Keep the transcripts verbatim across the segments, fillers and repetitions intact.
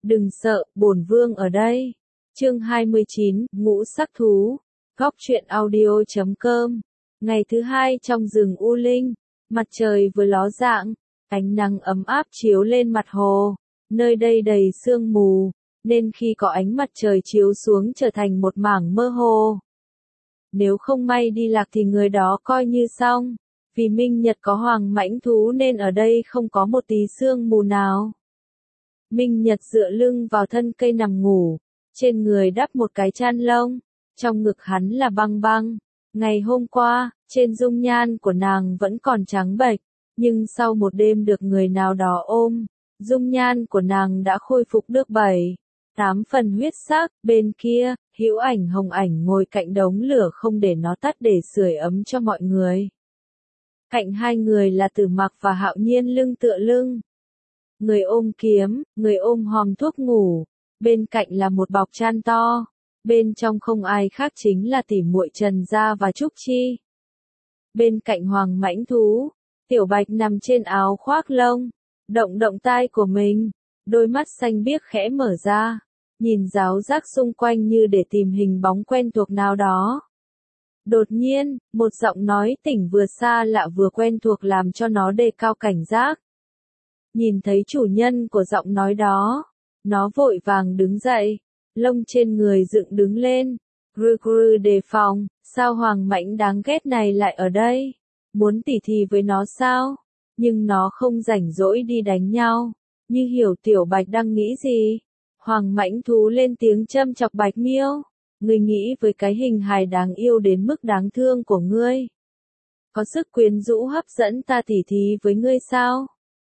Đừng sợ, bổn vương ở đây. Chương hai mươi chín, Ngũ sắc thú. Góc truyện audio chấm com. Ngày thứ hai trong rừng U Linh, mặt trời vừa ló dạng, ánh nắng ấm áp chiếu lên mặt hồ. Nơi đây đầy sương mù, nên khi có ánh mặt trời chiếu xuống trở thành một mảng mơ hồ. Nếu không may đi lạc thì người đó coi như xong. Vì minh nhật có hoàng mãnh thú nên ở đây không có một tí sương mù nào. Minh Nhật dựa lưng vào thân cây nằm ngủ, trên người đắp một cái chăn lông, trong ngực hắn là băng băng. Ngày hôm qua, trên dung nhan của nàng vẫn còn trắng bệch, nhưng sau một đêm được người nào đó ôm, dung nhan của nàng đã khôi phục được bảy, tám phần huyết sắc. Bên kia, Hữu Ảnh Hồng Ảnh ngồi cạnh đống lửa không để nó tắt để sưởi ấm cho mọi người. Cạnh hai người là Tử Mặc và Hạo Nhiên lưng tựa lưng. Người ôm kiếm, người ôm hòm thuốc ngủ, bên cạnh là một bọc chăn to, bên trong không ai khác chính là tỷ muội Trần Gia và Trúc Chi. Bên cạnh hoàng mãnh thú, Tiểu Bạch nằm trên áo khoác lông, động động tai của mình, đôi mắt xanh biếc khẽ mở ra, nhìn ráo rác xung quanh như để tìm hình bóng quen thuộc nào đó. Đột nhiên, một giọng nói tỉnh vừa xa lạ vừa quen thuộc làm cho nó đề cao cảnh giác. Nhìn thấy chủ nhân của giọng nói đó, nó vội vàng đứng dậy, lông trên người dựng đứng lên, gừ gừ đề phòng, sao hoàng mãnh đáng ghét này lại ở đây, muốn tỉ thí với nó sao, nhưng nó không rảnh rỗi đi đánh nhau, như hiểu Tiểu Bạch đang nghĩ gì. Hoàng mãnh thú lên tiếng châm chọc Bạch Miêu, ngươi nghĩ với cái hình hài đáng yêu đến mức đáng thương của ngươi, có sức quyến rũ hấp dẫn ta tỉ thí với ngươi sao?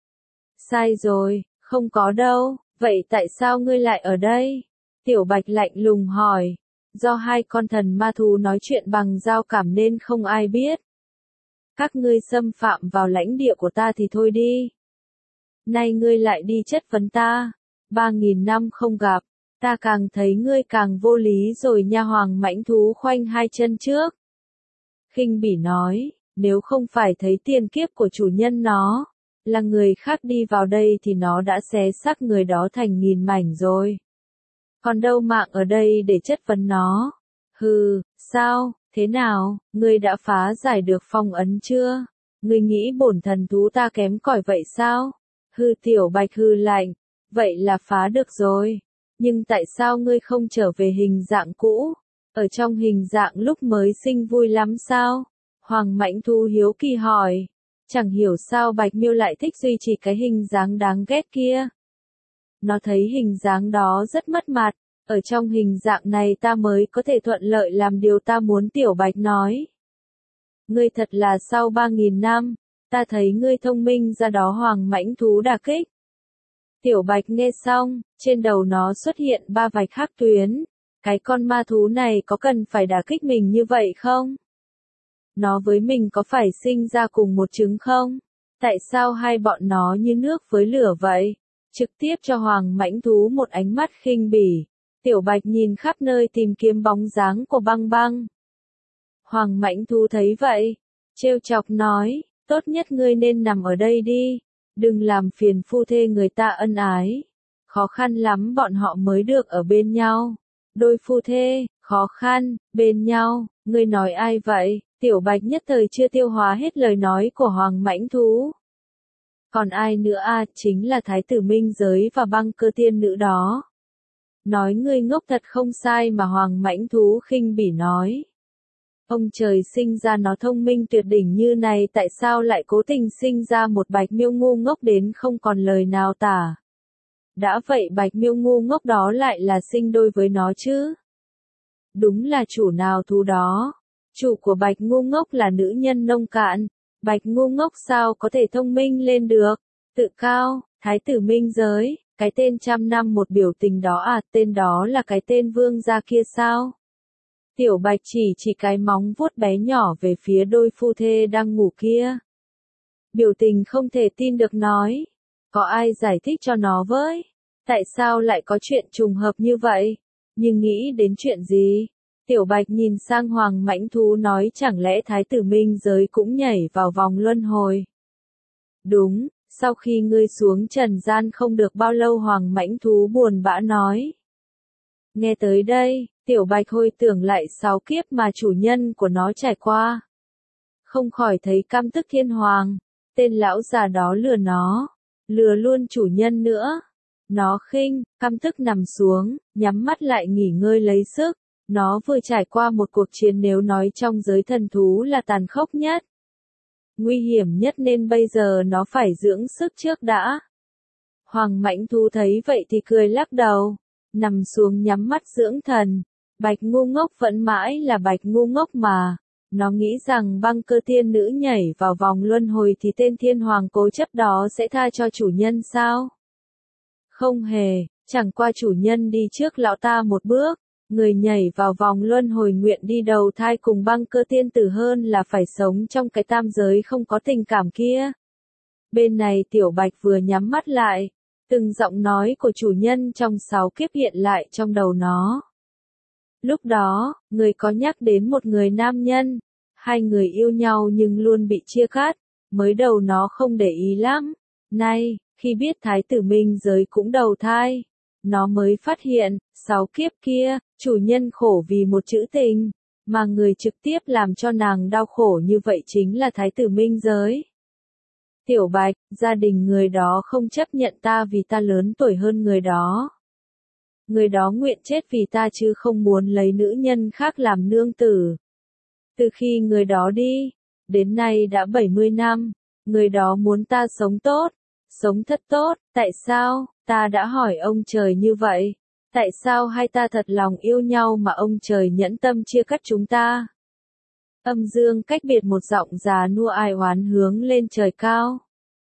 Sai rồi, không có đâu, vậy tại sao ngươi lại ở đây? Tiểu Bạch lạnh lùng hỏi, do hai con thần ma thú nói chuyện bằng giao cảm nên không ai biết. Các ngươi xâm phạm vào lãnh địa của ta thì thôi đi. Nay ngươi lại đi chất vấn ta, ba nghìn năm không gặp, ta càng thấy ngươi càng vô lý rồi nha. Hoàng mãnh thú khoanh hai chân trước. Khinh bỉ nói, nếu không phải thấy tiền kiếp của chủ nhân nó, là người khác đi vào đây thì nó đã xé xác người đó thành nghìn mảnh rồi. Còn đâu mạng ở đây để chất vấn nó. Hừ, sao, thế nào, ngươi đã phá giải được phong ấn chưa? Ngươi nghĩ bổn thần thú ta kém cỏi vậy sao? Hừ, Tiểu Bạch hừ lạnh, vậy là phá được rồi. Nhưng tại sao ngươi không trở về hình dạng cũ? Ở trong hình dạng lúc mới sinh vui lắm sao? Hoàng mãnh thú hiếu kỳ hỏi. Chẳng hiểu sao Bạch Miêu lại thích duy trì cái hình dáng đáng ghét kia. Nó thấy hình dáng đó rất mất mặt, ở trong hình dạng này ta mới có thể thuận lợi làm điều ta muốn. Tiểu Bạch nói. Ngươi thật là sau ba nghìn năm, ta thấy ngươi thông minh ra đó. Hoàng mãnh thú đả kích. Tiểu Bạch nghe xong, trên đầu nó xuất hiện ba vạch hắc tuyến. Cái con ma thú này có cần phải đả kích mình như vậy không? Nó với mình có phải sinh ra cùng một trứng không? Tại sao hai bọn nó như nước với lửa vậy? Trực tiếp cho hoàng mãnh thú một ánh mắt khinh bỉ. Tiểu Bạch nhìn khắp nơi tìm kiếm bóng dáng của băng băng. Hoàng mãnh thú thấy vậy, trêu chọc nói, tốt nhất ngươi nên nằm ở đây đi, đừng làm phiền phu thê người ta ân ái. Khó khăn lắm bọn họ mới được ở bên nhau. Đôi phu thê, khó khăn, bên nhau, ngươi nói ai vậy? Tiểu Bạch nhất thời chưa tiêu hóa hết lời nói của hoàng mãnh thú. Còn ai nữa à, chính là Thái tử Minh Giới và Băng Cơ tiên nữ đó. Nói ngươi ngốc thật không sai mà. Hoàng mãnh thú khinh bỉ nói. Ông trời sinh ra nó thông minh tuyệt đỉnh như này, tại sao lại cố tình sinh ra một Bạch Miêu ngu ngốc đến không còn lời nào tả. Đã vậy Bạch Miêu ngu ngốc đó lại là sinh đôi với nó chứ. Đúng là chủ nào thú đó. Chủ của Bạch ngu ngốc là nữ nhân nông cạn. Bạch ngu ngốc sao có thể thông minh lên được? Tự cao, Thái tử Minh Giới, cái tên trăm năm một biểu tình đó à? Tên đó là cái tên vương gia kia sao? Tiểu Bạch chỉ chỉ cái móng vuốt bé nhỏ về phía đôi phu thê đang ngủ kia. Biểu tình không thể tin được nói. Có ai giải thích cho nó với? Tại sao lại có chuyện trùng hợp như vậy? Nhưng nghĩ đến chuyện gì? Tiểu Bạch nhìn sang hoàng mãnh thú nói, chẳng lẽ Thái tử Minh Giới cũng nhảy vào vòng luân hồi? Đúng, Sau khi ngươi xuống trần gian không được bao lâu Hoàng mãnh thú buồn bã nói. Nghe tới đây, Tiểu Bạch hồi tưởng lại sáu kiếp mà chủ nhân của nó trải qua. Không khỏi thấy căm tức Thiên Hoàng, tên lão già đó lừa nó, lừa luôn chủ nhân nữa. Nó khinh, căm tức nằm xuống, nhắm mắt lại nghỉ ngơi lấy sức. Nó vừa trải qua một cuộc chiến nếu nói trong giới thần thú là tàn khốc nhất, nguy hiểm nhất nên bây giờ nó phải dưỡng sức trước đã. Hoàng mãnh thú thấy vậy thì cười lắc đầu, nằm xuống nhắm mắt dưỡng thần. Bạch ngu ngốc vẫn mãi là bạch ngu ngốc mà. Nó nghĩ rằng băng cơ tiên nữ nhảy vào vòng luân hồi thì tên thiên hoàng cố chấp đó sẽ tha cho chủ nhân sao? Không hề, chẳng qua chủ nhân đi trước lão ta một bước. Người nhảy vào vòng luân hồi nguyện đi đầu thai cùng băng cơ tiên tử hơn là phải sống trong cái tam giới không có tình cảm kia. Bên này Tiểu Bạch vừa nhắm mắt lại, từng giọng nói của chủ nhân trong sáu kiếp hiện lại trong đầu nó. Lúc đó, người có nhắc đến một người nam nhân, hai người yêu nhau nhưng luôn bị chia cắt, mới đầu nó không để ý lắm. Nay, khi biết thái tử minh giới cũng đầu thai, nó mới phát hiện, sáu kiếp kia, chủ nhân khổ vì một chữ tình, mà người trực tiếp làm cho nàng đau khổ như vậy chính là thái tử minh giới. Tiểu Bạch, gia đình người đó không chấp nhận ta vì ta lớn tuổi hơn người đó. Người đó nguyện chết vì ta chứ không muốn lấy nữ nhân khác làm nương tử. Từ khi người đó đi, đến nay đã bảy mươi năm, người đó muốn ta sống tốt, sống thật tốt, tại sao? Ta đã hỏi ông trời như vậy, tại sao hai ta thật lòng yêu nhau mà ông trời nhẫn tâm chia cắt chúng ta? Âm dương cách biệt một giọng già nua ai oán hướng lên trời cao.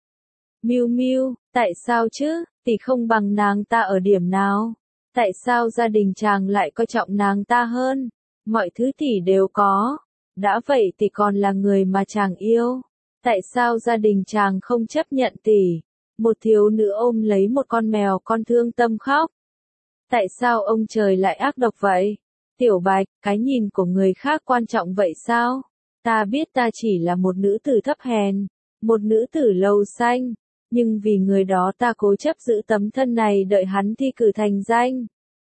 Miu Miu, tại sao chứ, tỷ không bằng nàng ta ở điểm nào? Tại sao gia đình chàng lại coi trọng nàng ta hơn? Mọi thứ tỷ đều có, đã vậy tỷ còn là người mà chàng yêu. Tại sao gia đình chàng không chấp nhận tỷ? Một thiếu nữ ôm lấy một con mèo con thương tâm khóc. Tại sao ông trời lại ác độc vậy? Tiểu Bạch, cái nhìn của người khác quan trọng vậy sao? Ta biết ta chỉ là một nữ tử thấp hèn, một nữ tử lầu xanh, nhưng vì người đó ta cố chấp giữ tấm thân này đợi hắn thi cử thành danh.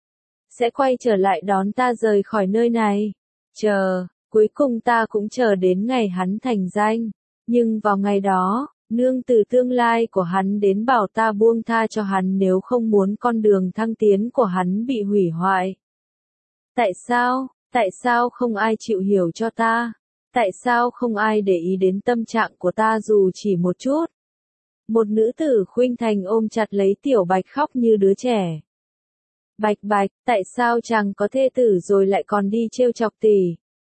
Sẽ quay trở lại đón ta rời khỏi nơi này. Chờ, cuối cùng ta cũng chờ đến ngày hắn thành danh. Nhưng vào ngày đó, nương tử tương lai của hắn đến bảo ta buông tha cho hắn nếu không muốn con đường thăng tiến của hắn bị hủy hoại. Tại sao, tại sao không ai chịu hiểu cho ta? Tại sao không ai để ý đến tâm trạng của ta dù chỉ một chút? Một nữ tử khuynh thành ôm chặt lấy Tiểu Bạch khóc như đứa trẻ. Bạch Bạch, tại sao chàng có thê tử rồi lại còn đi trêu chọc tỷ?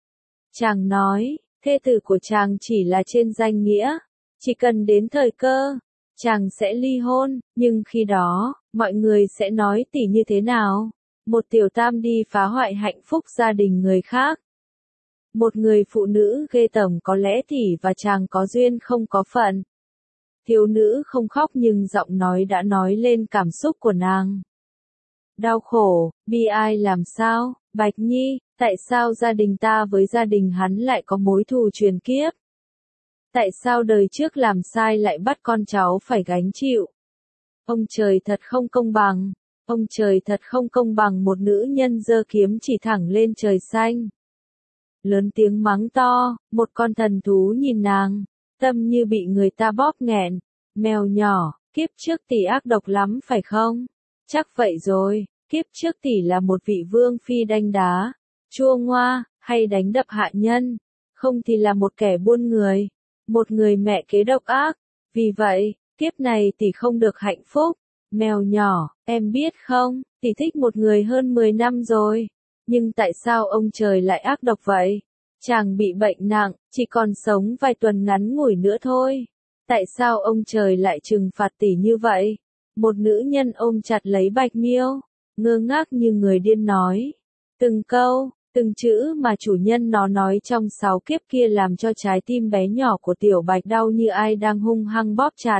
Chàng nói, thê tử của chàng chỉ là trên danh nghĩa. Chỉ cần đến thời cơ, chàng sẽ ly hôn, nhưng khi đó, mọi người sẽ nói tỷ như thế nào? Một tiểu tam đi phá hoại hạnh phúc gia đình người khác. Một người phụ nữ ghê tởm có lẽ tỷ và chàng có duyên không có phận. Thiếu nữ không khóc nhưng giọng nói đã nói lên cảm xúc của nàng. Đau khổ, bi ai làm sao, Bạch Nhi, tại sao gia đình ta với gia đình hắn lại có mối thù truyền kiếp? Tại sao đời trước làm sai lại bắt con cháu phải gánh chịu? Ông trời thật không công bằng, ông trời thật không công bằng. Một nữ nhân giơ kiếm chỉ thẳng lên trời xanh. Lớn tiếng mắng to, một con thần thú nhìn nàng, tâm như bị người ta bóp nghẹn. Mèo nhỏ, kiếp trước tỷ ác độc lắm phải không? Chắc vậy rồi, kiếp trước tỷ là một vị vương phi đanh đá, chua ngoa, hay đánh đập hạ nhân, không thì là một kẻ buôn người, một người mẹ kế độc ác. Vì vậy, kiếp này tỷ không được hạnh phúc. Mèo nhỏ, em biết không, tỷ thích một người hơn mười năm rồi, nhưng tại sao ông trời lại ác độc vậy? Chàng bị bệnh nặng, chỉ còn sống vài tuần ngắn ngủi nữa thôi. Tại sao ông trời lại trừng phạt tỷ như vậy? Một nữ nhân ôm chặt lấy Bạch Miêu, ngơ ngác như người điên nói. Từng câu, từng chữ mà chủ nhân nó nói trong sáu kiếp kia làm cho trái tim bé nhỏ của Tiểu Bạch đau như ai đang hung hăng bóp chặt.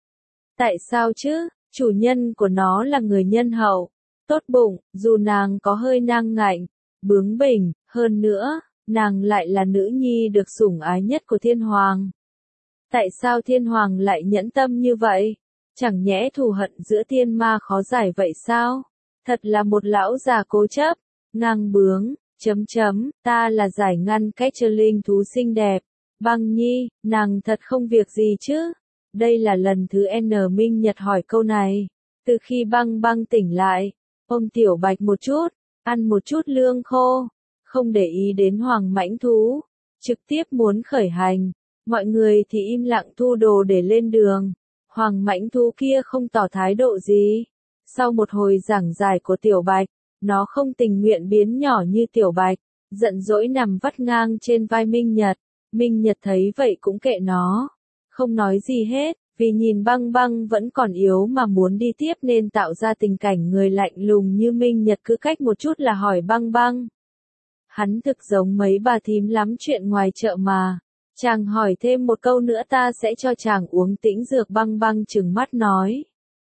Tại sao chứ? Chủ nhân của nó là người nhân hậu, tốt bụng, dù nàng có hơi ngang ngạnh, bướng bỉnh, hơn nữa, nàng lại là nữ nhi được sủng ái nhất của thiên hoàng. Tại sao thiên hoàng lại nhẫn tâm như vậy? Chẳng nhẽ thù hận giữa thiên ma khó giải vậy sao? Thật là một lão già cố chấp, ngang bướng, chấm chấm, ta là giải ngăn cách cho linh thú xinh đẹp. Băng Nhi, nàng thật không việc gì chứ? Đây là lần thứ N Minh Nhật hỏi câu này. Từ khi băng băng tỉnh lại, ôm Tiểu Bạch một chút, ăn một chút lương khô, không để ý đến hoàng mãnh thú, trực tiếp muốn khởi hành. Mọi người thì im lặng thu đồ để lên đường. Hoàng mãnh thú kia không tỏ thái độ gì. Sau một hồi giảng giải của Tiểu Bạch, nó không tình nguyện biến nhỏ như Tiểu Bạch, giận dỗi nằm vắt ngang trên vai Minh Nhật. Minh Nhật thấy vậy cũng kệ nó, không nói gì hết, vì nhìn băng băng vẫn còn yếu mà muốn đi tiếp nên tạo ra tình cảnh người lạnh lùng như Minh Nhật cứ cách một chút là hỏi băng băng. Hắn thực giống mấy bà thím lắm chuyện ngoài chợ mà. Chàng hỏi thêm một câu nữa ta sẽ cho chàng uống tĩnh dược. Băng băng trừng mắt nói.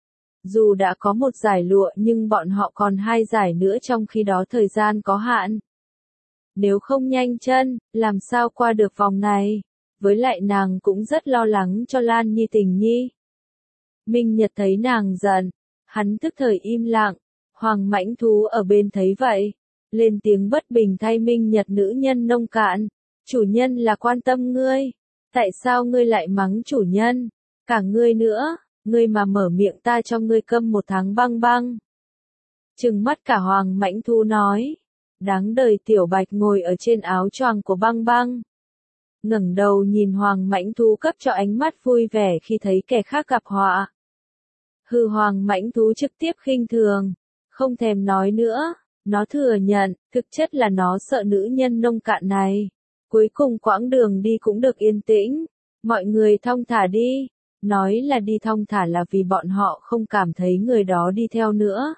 Dù đã có một giải lụa nhưng bọn họ còn hai giải nữa, trong khi đó thời gian có hạn. Nếu không nhanh chân, làm sao qua được vòng này? Với lại nàng cũng rất lo lắng cho Lan Nhi Tình Nhi. Minh Nhật thấy nàng giận, hắn tức thời im lặng. Hoàng mãnh thú ở bên thấy vậy, lên tiếng bất bình thay Minh Nhật nữ nhân nông cạn. Chủ nhân là quan tâm ngươi, tại sao ngươi lại mắng chủ nhân? Cả ngươi nữa, ngươi mà mở miệng ta cho ngươi câm một tháng. Băng băng trừng mắt cả hoàng mãnh thú nói. Đáng đời. Tiểu Bạch ngồi ở trên áo choàng của băng băng, ngẩng đầu nhìn hoàng mãnh thú cấp cho ánh mắt vui vẻ khi thấy kẻ khác gặp họa. Hừ, hoàng mãnh thú trực tiếp khinh thường, không thèm nói nữa. Nó thừa nhận, thực chất là nó sợ nữ nhân nông cạn này. Cuối cùng quãng đường đi cũng được yên tĩnh. Mọi người thong thả đi. Nói là đi thong thả là vì bọn họ không cảm thấy người đó đi theo nữa.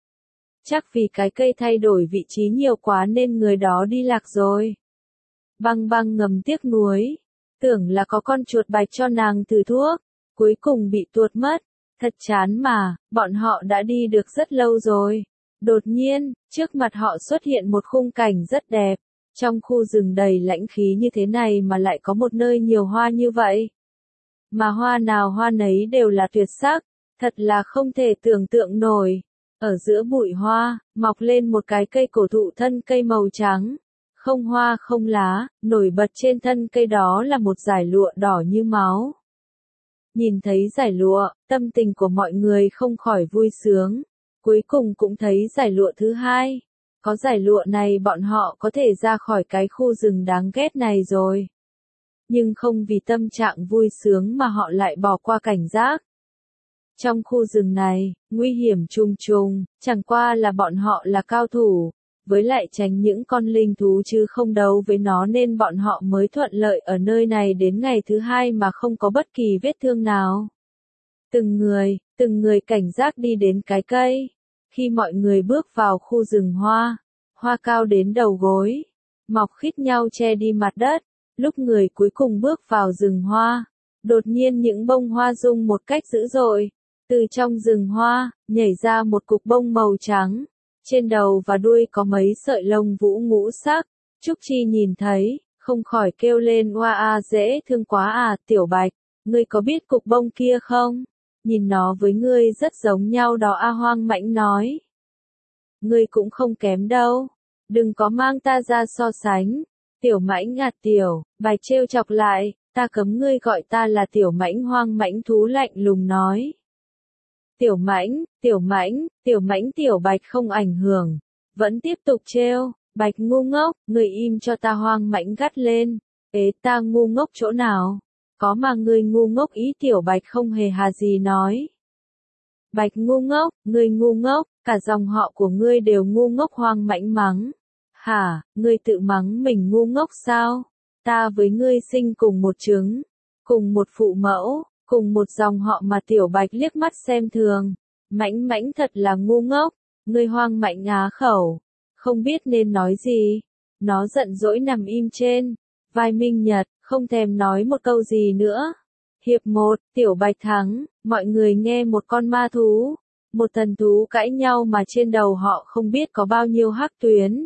Chắc vì cái cây thay đổi vị trí nhiều quá nên người đó đi lạc rồi. Băng băng ngầm tiếc nuối. Tưởng là có con chuột bạch cho nàng thử thuốc. Cuối cùng bị tuột mất. Thật chán mà, bọn họ đã đi được rất lâu rồi. Đột nhiên, trước mặt họ xuất hiện một khung cảnh rất đẹp. Trong khu rừng đầy lãnh khí như thế này mà lại có một nơi nhiều hoa như vậy. Mà hoa nào hoa nấy đều là tuyệt sắc, thật là không thể tưởng tượng nổi. Ở giữa bụi hoa, mọc lên một cái cây cổ thụ thân cây màu trắng. Không hoa không lá, nổi bật trên thân cây đó là một dải lụa đỏ như máu. Nhìn thấy dải lụa, tâm tình của mọi người không khỏi vui sướng. Cuối cùng cũng thấy dải lụa thứ hai. Có dải lụa này bọn họ có thể ra khỏi cái khu rừng đáng ghét này rồi. Nhưng không vì tâm trạng vui sướng mà họ lại bỏ qua cảnh giác. Trong khu rừng này, nguy hiểm trùng trùng, chẳng qua là bọn họ là cao thủ, với lại tránh những con linh thú chứ không đấu với nó nên bọn họ mới thuận lợi ở nơi này đến ngày thứ hai mà không có bất kỳ vết thương nào. Từng người, từng người cảnh giác đi đến cái cây. Khi mọi người bước vào khu rừng hoa, hoa cao đến đầu gối, mọc khít nhau che đi mặt đất. Lúc người cuối cùng bước vào rừng hoa, đột nhiên những bông hoa rung một cách dữ dội. Từ trong rừng hoa, nhảy ra một cục bông màu trắng. Trên đầu và đuôi có mấy sợi lông vũ ngũ sắc. Trúc Chi nhìn thấy, không khỏi kêu lên oa a dễ thương quá à. Tiểu Bạch, ngươi có biết cục bông kia không? Nhìn nó với ngươi rất giống nhau đó a. Hoang Mãnh nói. Ngươi cũng không kém đâu. Đừng có mang ta ra so sánh. Tiểu Mãnh ngạt Tiểu Bạch trêu chọc lại, ta cấm ngươi gọi ta là Tiểu Mãnh. Hoang Mãnh thú lạnh lùng nói. Tiểu Mãnh, Tiểu Mãnh, Tiểu Mãnh. Tiểu Bạch không ảnh hưởng, vẫn tiếp tục trêu. Bạch ngu ngốc, ngươi im cho ta. Hoang Mãnh gắt lên. Ế, ta ngu ngốc chỗ nào? Có mà ngươi ngu ngốc ý. Tiểu Bạch không hề hà gì nói. Bạch ngu ngốc, ngươi ngu ngốc, cả dòng họ của ngươi đều ngu ngốc. Hoang Mãnh mắng. Hả, ngươi tự mắng mình ngu ngốc sao? Ta với ngươi sinh cùng một trứng, cùng một phụ mẫu, cùng một dòng họ mà. Tiểu Bạch liếc mắt xem thường. Mãnh Mãnh thật là ngu ngốc. Ngươi. Hoang Mãnh á khẩu, không biết nên nói gì. Nó giận dỗi nằm im trên vai Minh Nhật, không thèm nói một câu gì nữa. Hiệp một, Tiểu Bạch thắng. Mọi người nghe một con ma thú, một thần thú cãi nhau mà trên đầu họ không biết có bao nhiêu hắc tuyến.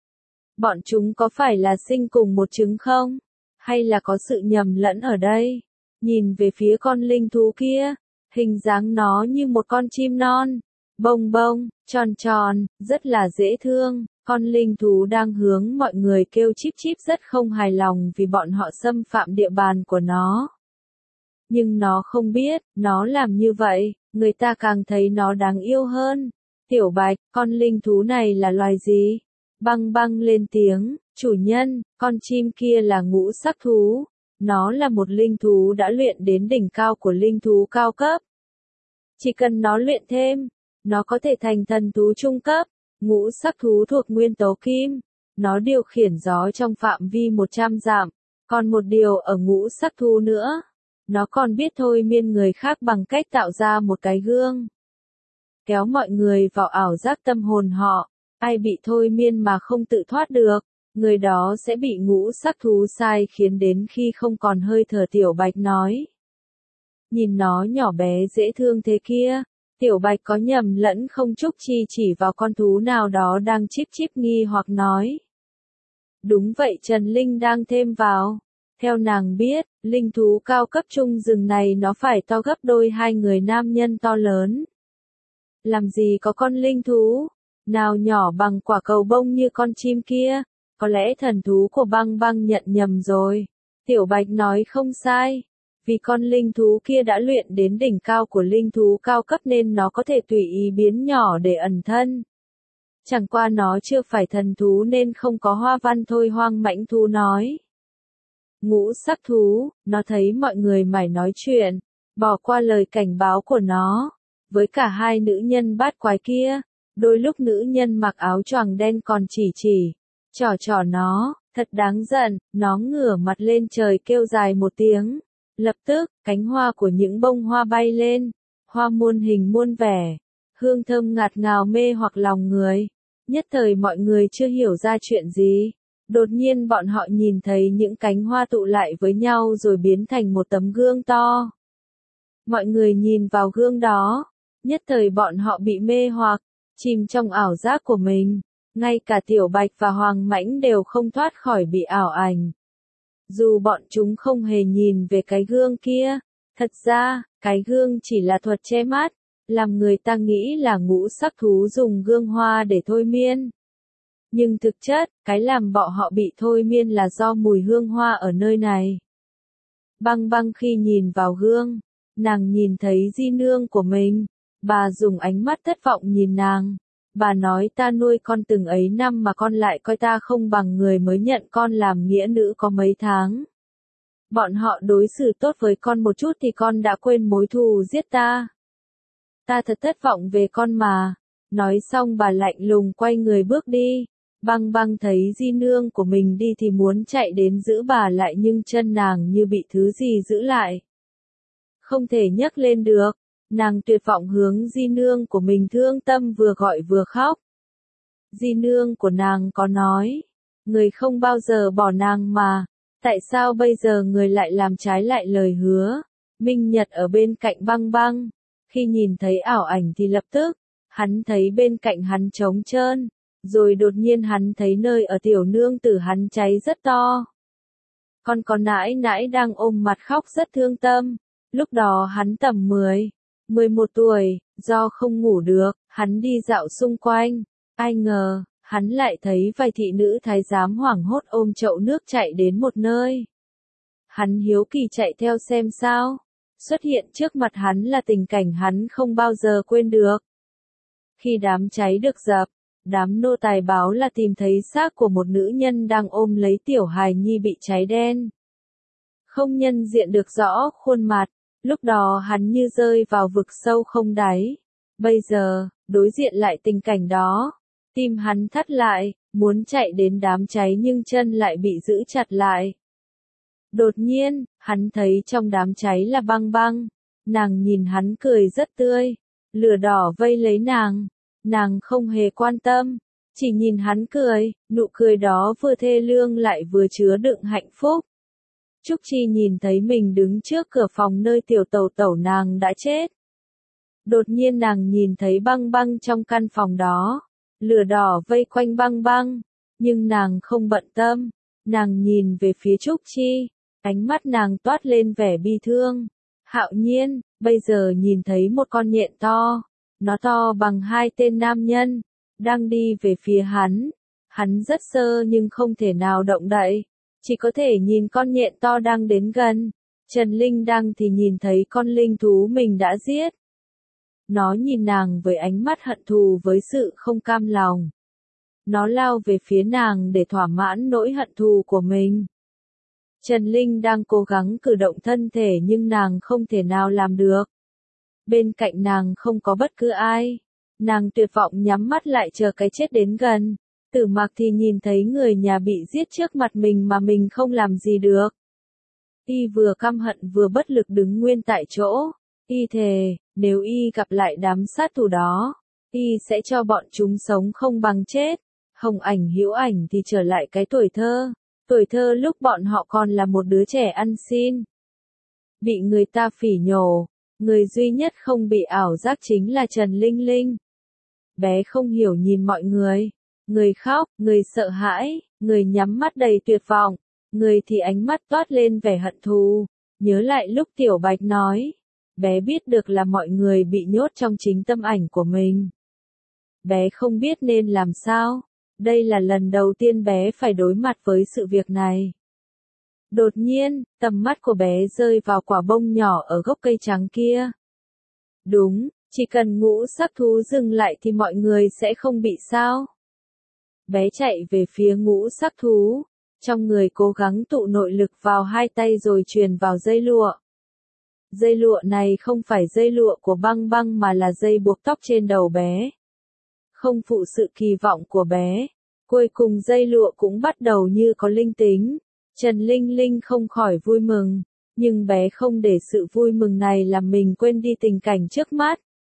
Bọn chúng có phải là sinh cùng một trứng không? Hay là có sự nhầm lẫn ở đây? nhìn về phía con linh thú kia, hình dáng nó như một con chim non, bông bông, tròn tròn, rất là dễ thương. Con linh thú đang hướng mọi người kêu chíp chíp rất không hài lòng vì bọn họ xâm phạm địa bàn của nó. Nhưng nó không biết, nó làm như vậy, người ta càng thấy nó đáng yêu hơn. Tiểu Bạch, con linh thú này là loài gì? Băng Băng lên tiếng, chủ nhân, con chim kia là ngũ sắc thú. Nó là một linh thú đã luyện đến đỉnh cao của linh thú cao cấp. Chỉ cần nó luyện thêm, nó có thể thành thần thú trung cấp. Ngũ sắc thú thuộc nguyên tố kim. Nó điều khiển gió trong phạm vi một trăm dặm. Còn một điều ở ngũ sắc thú nữa. Nó còn biết thôi miên người khác bằng cách tạo ra một cái gương. Kéo mọi người vào ảo giác tâm hồn họ. Ai bị thôi miên mà không tự thoát được, người đó sẽ bị ngũ sắc thú sai khiến đến khi không còn hơi thở. Tiểu Bạch nói. Nhìn nó nhỏ bé dễ thương thế kia. Tiểu Bạch có nhầm lẫn không? Trúc Chi chỉ vào con thú nào đó đang chíp chíp nghi hoặc nói. Đúng vậy, Trần Linh đang thêm vào. Theo nàng biết, linh thú cao cấp trung rừng này nó phải to gấp đôi hai người nam nhân to lớn. Làm gì có con linh thú nào nhỏ bằng quả cầu bông như con chim kia, có lẽ thần thú của Băng Băng nhận nhầm rồi. Tiểu Bạch nói không sai, vì con linh thú kia đã luyện đến đỉnh cao của linh thú cao cấp nên nó có thể tùy ý biến nhỏ để ẩn thân. Chẳng qua nó chưa phải thần thú nên không có hoa văn thôi. Hoang Mãnh Thú nói. Ngũ sắc thú, nó thấy mọi người mải nói chuyện, bỏ qua lời cảnh báo của nó. Với cả hai nữ nhân bát quái kia, đôi lúc nữ nhân mặc áo choàng đen còn chỉ chỉ, trỏ trỏ nó, thật đáng giận. Nó ngửa mặt lên trời kêu dài một tiếng. Lập tức, cánh hoa của những bông hoa bay lên, hoa muôn hình muôn vẻ, hương thơm ngạt ngào mê hoặc lòng người. Nhất thời mọi người chưa hiểu ra chuyện gì. Đột nhiên bọn họ nhìn thấy những cánh hoa tụ lại với nhau rồi biến thành một tấm gương to. Mọi người nhìn vào gương đó, nhất thời bọn họ bị mê hoặc, chìm trong ảo giác của mình. Ngay cả Tiểu Bạch và Hoàng Mãnh đều không thoát khỏi bị ảo ảnh. Dù bọn chúng không hề nhìn về cái gương kia, thật ra, cái gương chỉ là thuật che mắt, làm người ta nghĩ là ngũ sắc thú dùng gương hoa để thôi miên. Nhưng thực chất, cái làm bọn họ bị thôi miên là do mùi hương hoa ở nơi này. Băng Băng khi nhìn vào gương, nàng nhìn thấy di nương của mình, bà dùng ánh mắt thất vọng nhìn nàng. Bà nói ta nuôi con từng ấy năm mà con lại coi ta không bằng người mới nhận con làm nghĩa nữ có mấy tháng. Bọn họ đối xử tốt với con một chút thì con đã quên mối thù giết ta. Ta thật thất vọng về con mà. Nói xong bà lạnh lùng quay người bước đi. Băng Băng thấy di nương của mình đi thì muốn chạy đến giữ bà lại nhưng chân nàng như bị thứ gì giữ lại. Không thể nhấc lên được. Nàng tuyệt vọng hướng di nương của mình thương tâm vừa gọi vừa khóc. Di nương của nàng có nói, người không bao giờ bỏ nàng mà, tại sao bây giờ người lại làm trái lại lời hứa? Minh Nhật ở bên cạnh Băng Băng, khi nhìn thấy ảo ảnh thì lập tức, hắn thấy bên cạnh hắn trống trơn, rồi đột nhiên hắn thấy nơi ở tiểu nương tử hắn cháy rất to. Con có nãi nãi đang ôm mặt khóc rất thương tâm, lúc đó hắn tầm mười, mười một tuổi, do không ngủ được, hắn đi dạo xung quanh, ai ngờ, hắn lại thấy vài thị nữ thái giám hoảng hốt ôm chậu nước chạy đến một nơi. Hắn hiếu kỳ chạy theo xem sao, xuất hiện trước mặt hắn là tình cảnh hắn không bao giờ quên được. Khi đám cháy được dập, đám nô tài báo là tìm thấy xác của một nữ nhân đang ôm lấy tiểu hài nhi bị cháy đen. Không nhận diện được rõ khuôn mặt. Lúc đó hắn như rơi vào vực sâu không đáy. Bây giờ, đối diện lại tình cảnh đó, tim hắn thắt lại, muốn chạy đến đám cháy nhưng chân lại bị giữ chặt lại. Đột nhiên, hắn thấy trong đám cháy là Băng Băng. Nàng nhìn hắn cười rất tươi. Lửa đỏ vây lấy nàng. Nàng không hề quan tâm. Chỉ nhìn hắn cười, nụ cười đó vừa thê lương lại vừa chứa đựng hạnh phúc. Trúc Chi nhìn thấy mình đứng trước cửa phòng nơi tiểu tẩu tẩu nàng đã chết. Đột nhiên nàng nhìn thấy Băng Băng trong căn phòng đó. Lửa đỏ vây quanh Băng Băng. Nhưng nàng không bận tâm. Nàng nhìn về phía Trúc Chi. Ánh mắt nàng toát lên vẻ bi thương. Hạo Nhiên, bây giờ nhìn thấy một con nhện to, nó to bằng hai tên nam nhân, đang đi về phía hắn. Hắn rất sơ nhưng không thể nào động đậy, chỉ có thể nhìn con nhện to đang đến gần. Trần Linh Đăng thì nhìn thấy con linh thú mình đã giết. Nó nhìn nàng với ánh mắt hận thù với sự không cam lòng. Nó lao về phía nàng để thỏa mãn nỗi hận thù của mình. Trần Linh đang cố gắng cử động thân thể nhưng nàng không thể nào làm được. Bên cạnh nàng không có bất cứ ai. Nàng tuyệt vọng nhắm mắt lại chờ cái chết đến gần. Tử Mặc thì nhìn thấy người nhà bị giết trước mặt mình mà mình không làm gì được. Y vừa căm hận vừa bất lực đứng nguyên tại chỗ. Y thề, nếu Y gặp lại đám sát thủ đó, Y sẽ cho bọn chúng sống không bằng chết. Hồng Ảnh Hữu Ảnh thì trở lại cái tuổi thơ. Tuổi thơ lúc bọn họ còn là một đứa trẻ ăn xin. Bị người ta phỉ nhổ. Người duy nhất không bị ảo giác chính là Trần Linh Linh. Bé không hiểu nhìn mọi người. Người khóc, người sợ hãi, người nhắm mắt đầy tuyệt vọng. Người thì ánh mắt toát lên vẻ hận thù. Nhớ lại lúc Tiểu Bạch nói. Bé biết được là mọi người bị nhốt trong chính tâm ảnh của mình. Bé không biết nên làm sao. Đây là lần đầu tiên bé phải đối mặt với sự việc này. Đột nhiên, tầm mắt của bé rơi vào quả bông nhỏ ở gốc cây trắng kia. Đúng, chỉ cần ngũ sắc thú dừng lại thì mọi người sẽ không bị sao. Bé chạy về phía ngũ sắc thú. Trong người cố gắng tụ nội lực vào hai tay rồi truyền vào dây lụa. Dây lụa này không phải dây lụa của Băng Băng mà là dây buộc tóc trên đầu bé. Không phụ sự kỳ vọng của bé. Cuối cùng dây lụa cũng bắt đầu như có linh tính. Trần Linh Linh không khỏi vui mừng. Nhưng bé không để sự vui mừng này làm mình quên đi tình cảnh trước mắt.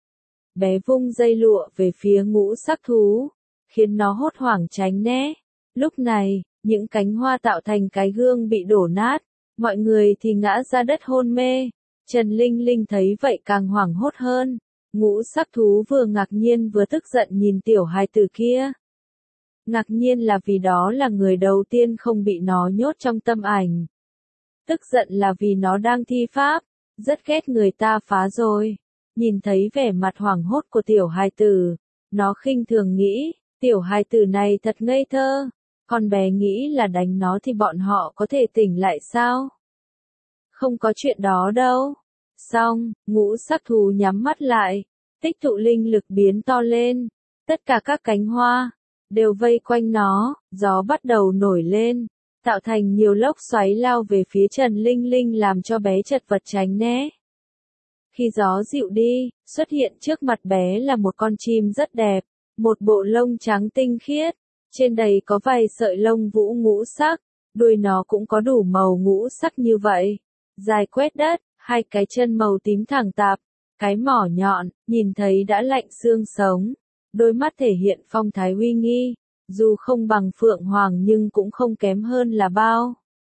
Bé vung dây lụa về phía ngũ sắc thú. Khiến nó hốt hoảng tránh né. Lúc này, những cánh hoa tạo thành cái gương bị đổ nát. Mọi người thì ngã ra đất hôn mê. Trần Linh Linh thấy vậy càng hoảng hốt hơn. Ngũ sắc thú vừa ngạc nhiên vừa tức giận nhìn tiểu hài tử kia. Ngạc nhiên là vì đó là người đầu tiên không bị nó nhốt trong tâm ảnh. Tức giận là vì nó đang thi pháp, rất ghét người ta phá rồi. Nhìn thấy vẻ mặt hoảng hốt của tiểu hài tử, nó khinh thường nghĩ, tiểu hài tử này thật ngây thơ. Con bé nghĩ là đánh nó thì bọn họ có thể tỉnh lại sao? Không có chuyện đó đâu. Xong, ngũ sắc thú nhắm mắt lại, tích tụ linh lực biến to lên. Tất cả các cánh hoa đều vây quanh nó, gió bắt đầu nổi lên, tạo thành nhiều lốc xoáy lao về phía Trần Linh Linh làm cho bé chật vật tránh né. Khi gió dịu đi, xuất hiện trước mặt bé là một con chim rất đẹp, một bộ lông trắng tinh khiết, trên đầy có vài sợi lông vũ ngũ sắc, đuôi nó cũng có đủ màu ngũ sắc như vậy, dài quét đất, hai cái chân màu tím thẳng tắp, cái mỏ nhọn, nhìn thấy đã lạnh xương sống. Đôi mắt thể hiện phong thái uy nghi, dù không bằng phượng hoàng nhưng cũng không kém hơn là bao.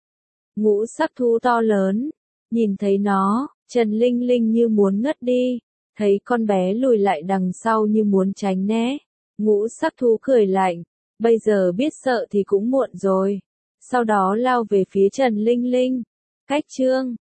Ngũ sắc thú to lớn, nhìn thấy nó, Trần Linh Linh như muốn ngất đi, thấy con bé lùi lại đằng sau như muốn tránh né. Ngũ sắc thú cười lạnh, bây giờ biết sợ thì cũng muộn rồi. Sau đó lao về phía Trần Linh Linh. Cách chương